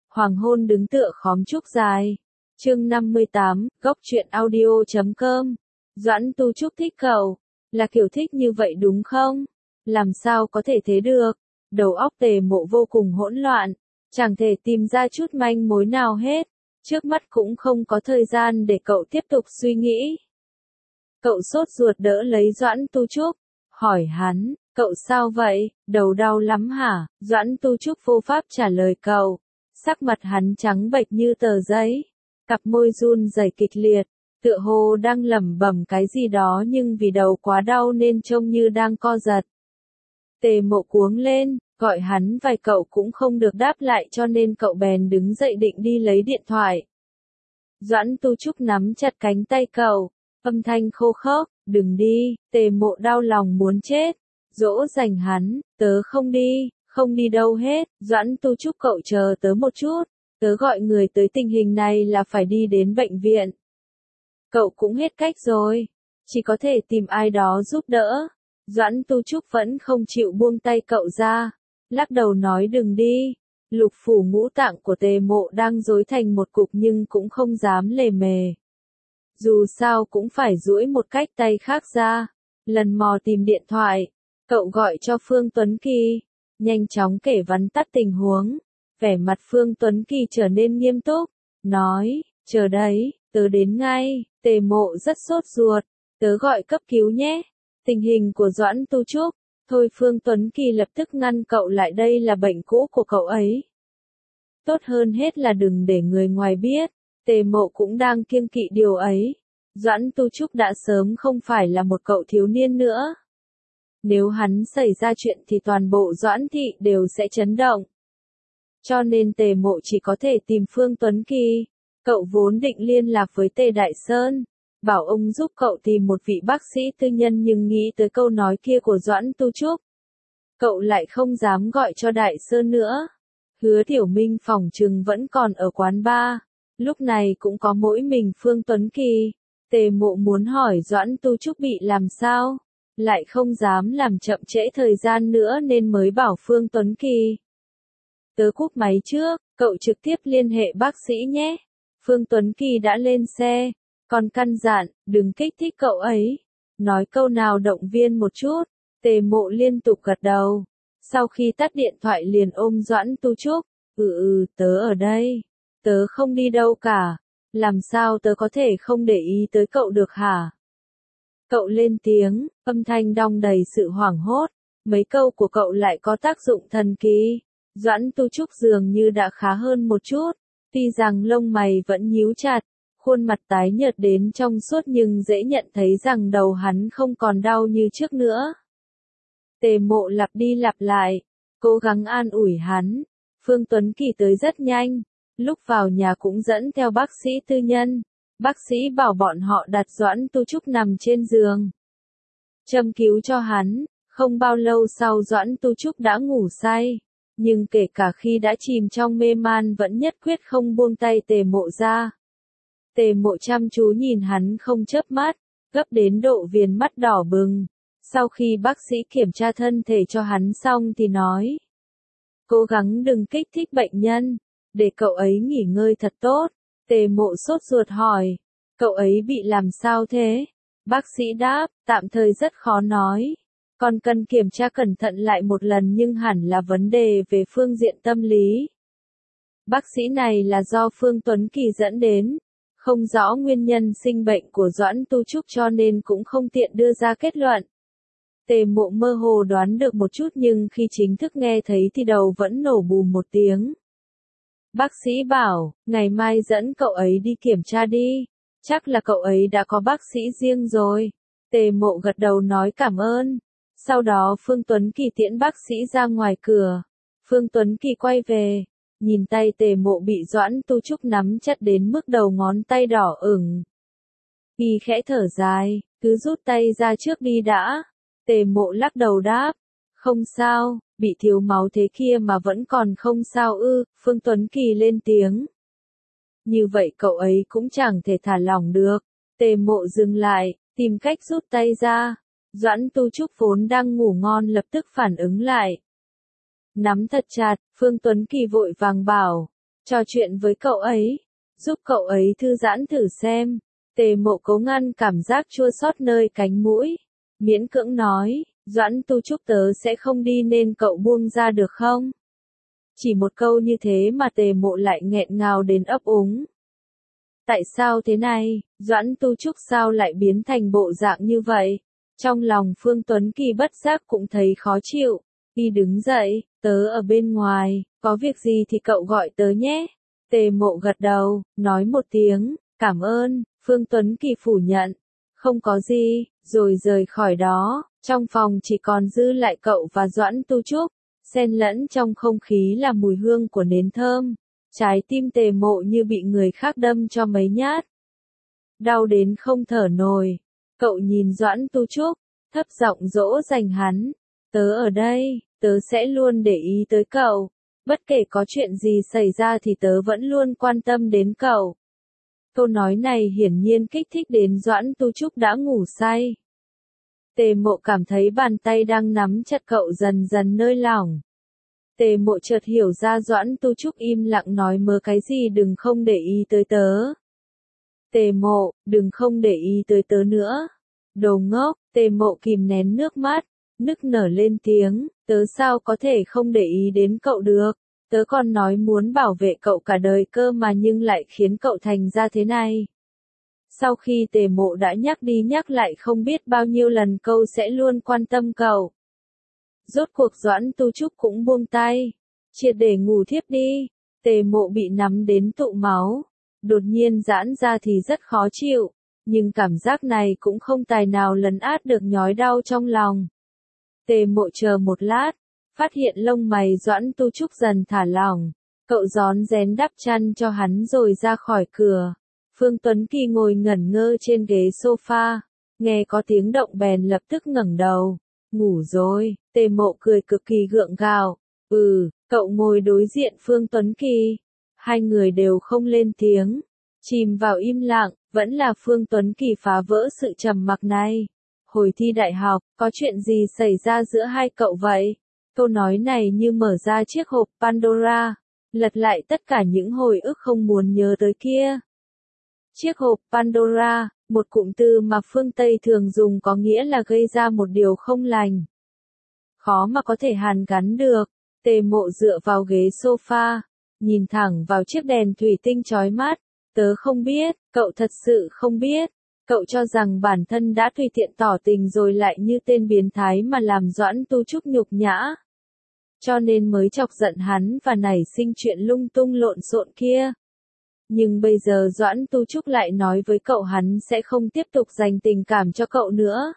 Hoàng hôn đứng tựa khóm trúc dài. Chương 58, góc truyện audio.com. Doãn Tu Trúc thích cậu, là kiểu thích như vậy đúng không? Làm sao có thể thế được? Đầu óc Tề Mộ vô cùng hỗn loạn, chẳng thể tìm ra chút manh mối nào hết. Trước mắt cũng không có thời gian để cậu tiếp tục suy nghĩ. Cậu sốt ruột đỡ lấy Doãn Tu Trúc, hỏi hắn, cậu sao vậy, đầu đau lắm hả? Doãn Tu Trúc vô pháp trả lời cậu, sắc mặt hắn trắng bệch như tờ giấy, cặp môi run rẩy kịch liệt, tựa hồ đang lẩm bẩm cái gì đó nhưng vì đầu quá đau nên trông như đang co giật. Tề Mộ cuống lên, gọi hắn vài cậu cũng không được đáp lại cho nên cậu bèn đứng dậy định đi lấy điện thoại. Doãn Tu Trúc nắm chặt cánh tay cậu, âm thanh khô khốc, đừng đi. Tề Mộ đau lòng muốn chết, dỗ dành hắn, tớ không đi đâu hết. Doãn Tu Trúc cậu chờ tớ một chút, tớ gọi người tới, tình hình này là phải đi đến bệnh viện. Cậu cũng hết cách rồi, chỉ có thể tìm ai đó giúp đỡ. Doãn Tu Trúc vẫn không chịu buông tay cậu ra, lắc đầu nói đừng đi. Lục phủ ngũ tạng của Tề Mộ đang rối thành một cục nhưng cũng không dám lề mề. Dù sao cũng phải duỗi một cách tay khác ra. Lần mò tìm điện thoại, cậu gọi cho Phương Tuấn Kỳ, nhanh chóng kể vắn tắt tình huống. Vẻ mặt Phương Tuấn Kỳ trở nên nghiêm túc, nói, chờ đấy, tớ đến ngay. Tề Mộ rất sốt ruột, tớ gọi cấp cứu nhé. Tình hình của Doãn Tu Trúc, thôi Phương Tuấn Kỳ lập tức ngăn cậu lại, đây là bệnh cũ của cậu ấy. Tốt hơn hết là đừng để người ngoài biết. Tề Mộ cũng đang kiêng kỵ điều ấy. Doãn Tu Trúc đã sớm không phải là một cậu thiếu niên nữa. Nếu hắn xảy ra chuyện thì toàn bộ Doãn thị đều sẽ chấn động. Cho nên Tề Mộ chỉ có thể tìm Phương Tuấn Kỳ. Cậu vốn định liên lạc với Tề Đại Sơn, bảo ông giúp cậu tìm một vị bác sĩ tư nhân, nhưng nghĩ tới câu nói kia của Doãn Tu Trúc, cậu lại không dám gọi cho Đại Sơn nữa. Hứa Tiểu Minh phỏng chừng vẫn còn ở quán bar, lúc này cũng có mỗi mình Phương Tuấn Kỳ. Tề Mộ muốn hỏi Doãn Tu Trúc bị làm sao, lại không dám làm chậm trễ thời gian nữa nên mới bảo Phương Tuấn Kỳ. Tớ cúp máy trước, cậu trực tiếp liên hệ bác sĩ nhé. Phương Tuấn Kỳ đã lên xe, còn căn dặn, đừng kích thích cậu ấy, nói câu nào động viên một chút. Tề Mộ liên tục gật đầu, sau khi tắt điện thoại liền ôm Doãn Tu Trúc, tớ ở đây, tớ không đi đâu cả, làm sao tớ có thể không để ý tới cậu được hả? Cậu lên tiếng, âm thanh đong đầy sự hoảng hốt, mấy câu của cậu lại có tác dụng thần kỳ. Doãn Tu Trúc dường như đã khá hơn một chút, tuy rằng lông mày vẫn nhíu chặt, khuôn mặt tái nhợt đến trong suốt nhưng dễ nhận thấy rằng đầu hắn không còn đau như trước nữa. Tề Mộ lặp đi lặp lại, cố gắng an ủi hắn. Phương Tuấn Kỳ tới rất nhanh, lúc vào nhà cũng dẫn theo bác sĩ tư nhân. Bác sĩ bảo bọn họ đặt Doãn Tu Trúc nằm trên giường, châm cứu cho hắn. Không bao lâu sau Doãn Tu Trúc đã ngủ say, nhưng kể cả khi đã chìm trong mê man vẫn nhất quyết không buông tay Tề Mộ ra. Tề Mộ chăm chú nhìn hắn không chớp mắt, gấp đến độ viền mắt đỏ bừng. Sau khi bác sĩ kiểm tra thân thể cho hắn xong thì nói, cố gắng đừng kích thích bệnh nhân, để cậu ấy nghỉ ngơi thật tốt. Tề Mộ sốt ruột hỏi, cậu ấy bị làm sao thế? Bác sĩ đáp, tạm thời rất khó nói, còn cần kiểm tra cẩn thận lại một lần, nhưng hẳn là vấn đề về phương diện tâm lý. Bác sĩ này là do Phương Tuấn Kỳ dẫn đến, không rõ nguyên nhân sinh bệnh của Doãn Tu Trúc cho nên cũng không tiện đưa ra kết luận. Tề Mộ mơ hồ đoán được một chút nhưng khi chính thức nghe thấy thì đầu vẫn nổ bùm một tiếng. Bác sĩ bảo, ngày mai dẫn cậu ấy đi kiểm tra đi, chắc là cậu ấy đã có bác sĩ riêng rồi. Tề Mộ gật đầu nói cảm ơn. Sau đó Phương Tuấn Kỳ tiễn bác sĩ ra ngoài cửa. Phương Tuấn Kỳ quay về, nhìn tay Tề Mộ bị Doãn Tu Trúc nắm chặt đến mức đầu ngón tay đỏ ửng. Y khẽ thở dài, cứ rút tay ra trước đi đã. Tề Mộ lắc đầu đáp, không sao, bị thiếu máu thế kia mà vẫn còn không sao ư? Phương Tuấn Kỳ lên tiếng. Như vậy cậu ấy cũng chẳng thể thả lỏng được. Tề Mộ dừng lại, tìm cách rút tay ra. Doãn Tu Trúc vốn đang ngủ ngon lập tức phản ứng lại. Nắm thật chặt, Phương Tuấn Kỳ vội vàng bảo, trò chuyện với cậu ấy, giúp cậu ấy thư giãn thử xem. Tề Mộ cố ngăn cảm giác chua xót nơi cánh mũi, miễn cưỡng nói, Doãn Tu Trúc tớ sẽ không đi nên cậu buông ra được không? Chỉ một câu như thế mà Tề Mộ lại nghẹn ngào đến ấp úng. Tại sao thế này, Doãn Tu Trúc sao lại biến thành bộ dạng như vậy? Trong lòng Phương Tuấn Kỳ bất giác cũng thấy khó chịu. Y đứng dậy, tớ ở bên ngoài, có việc gì thì cậu gọi tớ nhé. Tề Mộ gật đầu, nói một tiếng, cảm ơn. Phương Tuấn Kỳ phủ nhận, không có gì, rồi rời khỏi đó. Trong phòng chỉ còn dư lại cậu và Doãn Tu Trúc, xen lẫn trong không khí là mùi hương của nến thơm. Trái tim Tề Mộ như bị người khác đâm cho mấy nhát. Đau đến không thở nổi. Cậu nhìn Doãn Tu Trúc, thấp giọng dỗ dành hắn. Tớ ở đây, tớ sẽ luôn để ý tới cậu. Bất kể có chuyện gì xảy ra thì tớ vẫn luôn quan tâm đến cậu. Câu nói này hiển nhiên kích thích đến Doãn Tu Trúc đã ngủ say. Tề Mộ cảm thấy bàn tay đang nắm chặt cậu dần dần nới lỏng. Tề Mộ chợt hiểu ra Doãn Tu Trúc im lặng nói mớ cái gì đừng không để ý tới tớ. Tề Mộ, đừng không để ý tới tớ nữa. Đồ ngốc, Tề Mộ kìm nén nước mắt, nức nở lên tiếng, tớ sao có thể không để ý đến cậu được. Tớ còn nói muốn bảo vệ cậu cả đời cơ mà nhưng lại khiến cậu thành ra thế này. Sau khi Tề Mộ đã nhắc đi nhắc lại không biết bao nhiêu lần câu sẽ luôn quan tâm cậu. Rốt cuộc Doãn Tu Trúc cũng buông tay, triệt để ngủ thiếp đi. Tề Mộ bị nắm đến tụ máu, đột nhiên giãn ra thì rất khó chịu, nhưng cảm giác này cũng không tài nào lấn át được nhói đau trong lòng. Tề Mộ chờ một lát, phát hiện lông mày Doãn Tu Trúc dần thả lỏng, cậu rón rén đắp chăn cho hắn rồi ra khỏi cửa. Phương Tuấn Kỳ ngồi ngẩn ngơ trên ghế sofa, nghe có tiếng động bèn lập tức ngẩng đầu. Ngủ rồi, Tề Mộ cười cực kỳ gượng gạo. Cậu ngồi đối diện Phương Tuấn Kỳ. Hai người đều không lên tiếng, chìm vào im lặng, vẫn là Phương Tuấn Kỳ phá vỡ sự trầm mặc này. Hồi thi đại học, có chuyện gì xảy ra giữa hai cậu vậy? Câu nói này như mở ra chiếc hộp Pandora, lật lại tất cả những hồi ức không muốn nhớ tới kia. Chiếc hộp Pandora, một cụm từ mà phương Tây thường dùng có nghĩa là gây ra một điều không lành. Khó mà có thể hàn gắn được. Tề Mộ dựa vào ghế sofa, nhìn thẳng vào chiếc đèn thủy tinh chói mắt. Tớ không biết, cậu thật sự không biết. Cậu cho rằng bản thân đã tùy tiện tỏ tình rồi lại như tên biến thái mà làm Doãn Tu Trúc nhục nhã. Cho nên mới chọc giận hắn và nảy sinh chuyện lung tung lộn xộn kia. Nhưng bây giờ Doãn Tu Trúc lại nói với cậu hắn sẽ không tiếp tục dành tình cảm cho cậu nữa.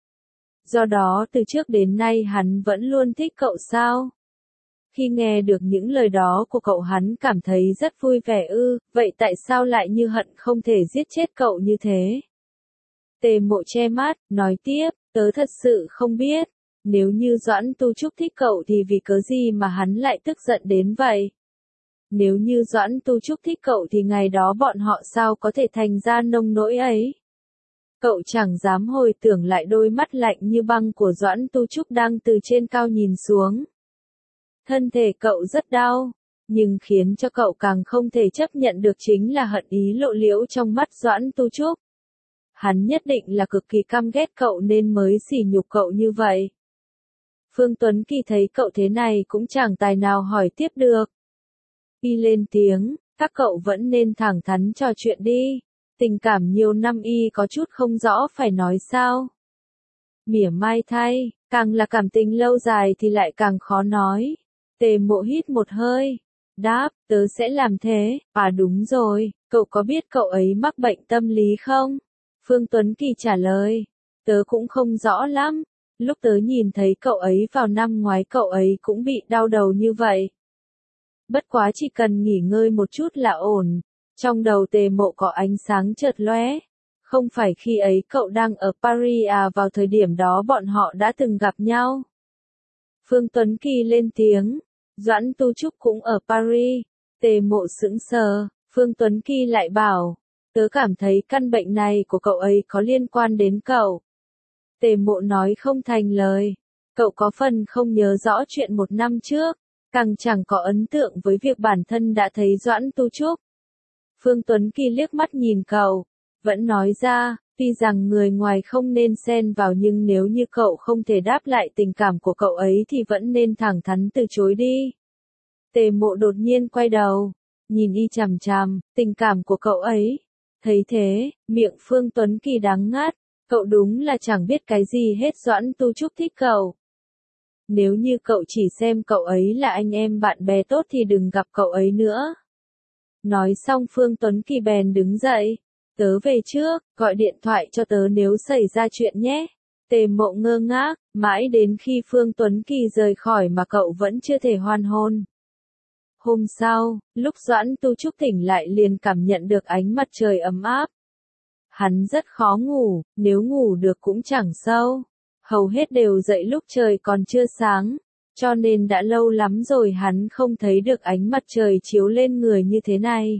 Do đó từ trước đến nay hắn vẫn luôn thích cậu sao? Khi nghe được những lời đó của cậu hắn cảm thấy rất vui vẻ vậy tại sao lại như hận không thể giết chết cậu như thế? Tề Mộ che mắt, nói tiếp, tớ thật sự không biết, nếu như Doãn Tu Trúc thích cậu thì vì cớ gì mà hắn lại tức giận đến vậy? Nếu như Doãn Tu Trúc thích cậu thì ngày đó bọn họ sao có thể thành ra nông nỗi ấy? Cậu chẳng dám hồi tưởng lại đôi mắt lạnh như băng của Doãn Tu Trúc đang từ trên cao nhìn xuống. Thân thể cậu rất đau, nhưng khiến cho cậu càng không thể chấp nhận được chính là hận ý lộ liễu trong mắt Doãn Tu Trúc. Hắn nhất định là cực kỳ căm ghét cậu nên mới sỉ nhục cậu như vậy. Phương Tuấn Kỳ thấy cậu thế này cũng chẳng tài nào hỏi tiếp được. Y lên tiếng, các cậu vẫn nên thẳng thắn trò chuyện đi. Tình cảm nhiều năm y có chút không rõ phải nói sao. Mỉa mai thay, càng là cảm tình lâu dài thì lại càng khó nói. Tề Mộ hít một hơi, đáp, tớ sẽ làm thế. À đúng rồi, cậu có biết cậu ấy mắc bệnh tâm lý không? Phương Tuấn Kỳ trả lời, tớ cũng không rõ lắm. Lúc tớ nhìn thấy cậu ấy vào năm ngoái cậu ấy cũng bị đau đầu như vậy. Bất quá chỉ cần nghỉ ngơi một chút là ổn. Trong đầu Tề Mộ có ánh sáng chợt lóe. Không phải khi ấy cậu đang ở Paris à, vào thời điểm đó bọn họ đã từng gặp nhau. Phương Tuấn Kỳ lên tiếng, Doãn Tu Trúc cũng ở Paris. Tề Mộ sững sờ, Phương Tuấn Kỳ lại bảo, tớ cảm thấy căn bệnh này của cậu ấy có liên quan đến cậu. Tề Mộ nói không thành lời, cậu có phần không nhớ rõ chuyện một năm trước. càng chẳng có ấn tượng với việc bản thân đã thấy Doãn Tu Trúc. Phương Tuấn Kỳ liếc mắt nhìn cậu, vẫn nói ra, tuy rằng người ngoài không nên xen vào nhưng nếu như cậu không thể đáp lại tình cảm của cậu ấy thì vẫn nên thẳng thắn từ chối đi. Tề Mộ đột nhiên quay đầu, nhìn y chằm chằm, tình cảm của cậu ấy. Thấy thế, miệng Phương Tuấn Kỳ đắng ngắt, cậu đúng là chẳng biết cái gì hết. Doãn Tu Trúc thích cậu. Nếu như cậu chỉ xem cậu ấy là anh em bạn bè tốt thì đừng gặp cậu ấy nữa. Nói xong Phương Tuấn Kỳ bèn đứng dậy. Tớ về trước, gọi điện thoại cho tớ nếu xảy ra chuyện nhé. Tề Mộ ngơ ngác, mãi đến khi Phương Tuấn Kỳ rời khỏi mà cậu vẫn chưa thể hoàn hồn. Hôm sau, lúc Doãn Tu Trúc tỉnh lại liền cảm nhận được ánh mặt trời ấm áp. Hắn rất khó ngủ, nếu ngủ được cũng chẳng sâu. Hầu hết đều dậy lúc trời còn chưa sáng, cho nên đã lâu lắm rồi hắn không thấy được ánh mặt trời chiếu lên người như thế này.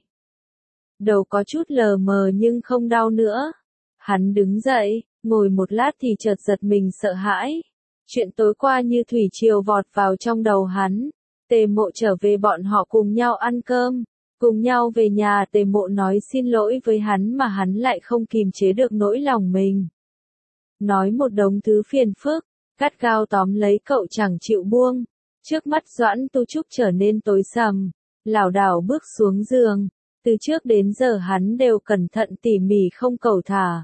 Đầu có chút lờ mờ nhưng không đau nữa. Hắn đứng dậy, ngồi một lát thì chợt giật mình sợ hãi. Chuyện tối qua như thủy triều vọt vào trong đầu hắn. Tề Mộ trở về, bọn họ cùng nhau ăn cơm, cùng nhau về nhà. Tề Mộ nói xin lỗi với hắn mà hắn lại không kìm chế được nỗi lòng mình. Nói một đống thứ phiền phức, gắt gao tóm lấy cậu chẳng chịu buông. Trước mắt Doãn Tu Trúc trở nên tối sầm, lảo đảo bước xuống giường. Từ trước đến giờ hắn đều cẩn thận tỉ mỉ không cẩu thả.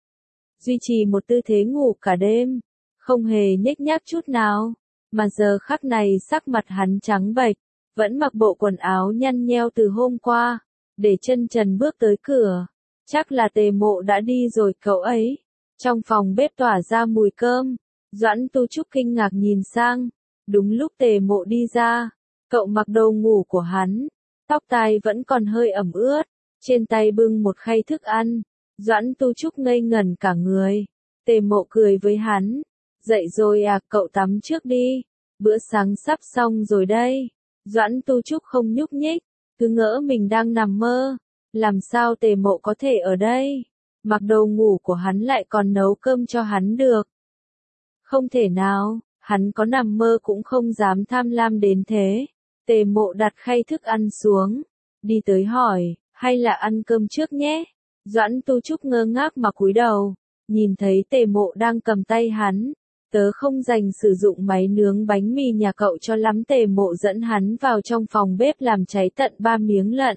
Duy trì một tư thế ngủ cả đêm, không hề nhếch nhác chút nào. Mà giờ khắc này sắc mặt hắn trắng bệch, vẫn mặc bộ quần áo nhăn nheo từ hôm qua, để chân trần bước tới cửa. Chắc là Tề Mộ đã đi rồi cậu ấy. Trong phòng bếp tỏa ra mùi cơm, Doãn Tu Trúc kinh ngạc nhìn sang. Đúng lúc Tề Mộ đi ra, cậu mặc đồ ngủ của hắn, tóc tai vẫn còn hơi ẩm ướt, trên tay bưng một khay thức ăn. Doãn Tu Trúc ngây ngẩn cả người. Tề Mộ cười với hắn. Dậy rồi à, cậu tắm trước đi. Bữa sáng sắp xong rồi đây. Doãn Tu Trúc không nhúc nhích, cứ ngỡ mình đang nằm mơ. Làm sao Tề Mộ có thể ở đây? Mặc đồ ngủ của hắn lại còn nấu cơm cho hắn được. Không thể nào, hắn có nằm mơ cũng không dám tham lam đến thế. Tề Mộ đặt khay thức ăn xuống, đi tới hỏi, hay là ăn cơm trước nhé? Doãn Tu Trúc ngơ ngác mà cúi đầu, nhìn thấy Tề Mộ đang cầm tay hắn. Tớ không dành sử dụng máy nướng bánh mì nhà cậu cho lắm. Tề Mộ dẫn hắn vào trong phòng bếp làm cháy tận 3 miếng lợn.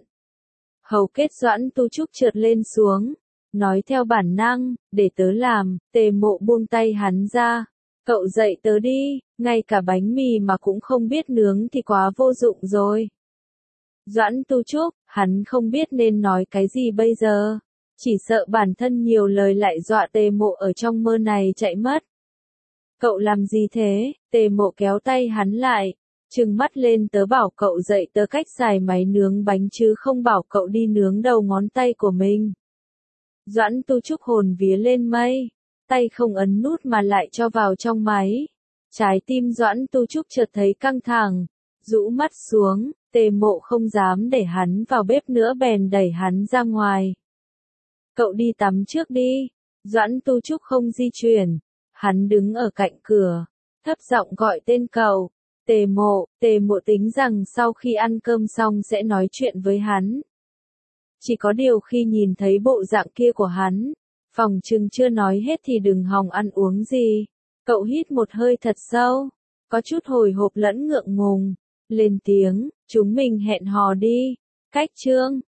Hầu kết Doãn Tu Trúc trượt lên xuống, nói theo bản năng, để tớ làm. Tề Mộ buông tay hắn ra. Cậu dạy tớ đi, ngay cả bánh mì mà cũng không biết nướng thì quá vô dụng rồi. Doãn Tu Trúc, hắn không biết nên nói cái gì bây giờ. Chỉ sợ bản thân nhiều lời lại dọa Tề Mộ ở trong mơ này chạy mất. Cậu làm gì thế? Tề Mộ kéo tay hắn lại, trừng mắt lên, tớ bảo cậu dạy tớ cách xài máy nướng bánh chứ không bảo cậu đi nướng đầu ngón tay của mình. Doãn Tu Trúc hồn vía lên mây, tay không ấn nút mà lại cho vào trong máy. Trái tim Doãn Tu Trúc chợt thấy căng thẳng, rũ mắt xuống. Tề Mộ không dám để hắn vào bếp nữa bèn đẩy hắn ra ngoài. Cậu đi tắm trước đi. Doãn Tu Trúc không di chuyển, hắn đứng ở cạnh cửa, thấp giọng gọi tên cậu. Tề Mộ tính rằng sau khi ăn cơm xong sẽ nói chuyện với hắn. Chỉ có điều khi nhìn thấy bộ dạng kia của hắn, phòng chừng chưa nói hết thì đừng hòng ăn uống gì. Cậu hít một hơi thật sâu, có chút hồi hộp lẫn ngượng ngùng, lên tiếng, chúng mình hẹn hò đi. Cách chương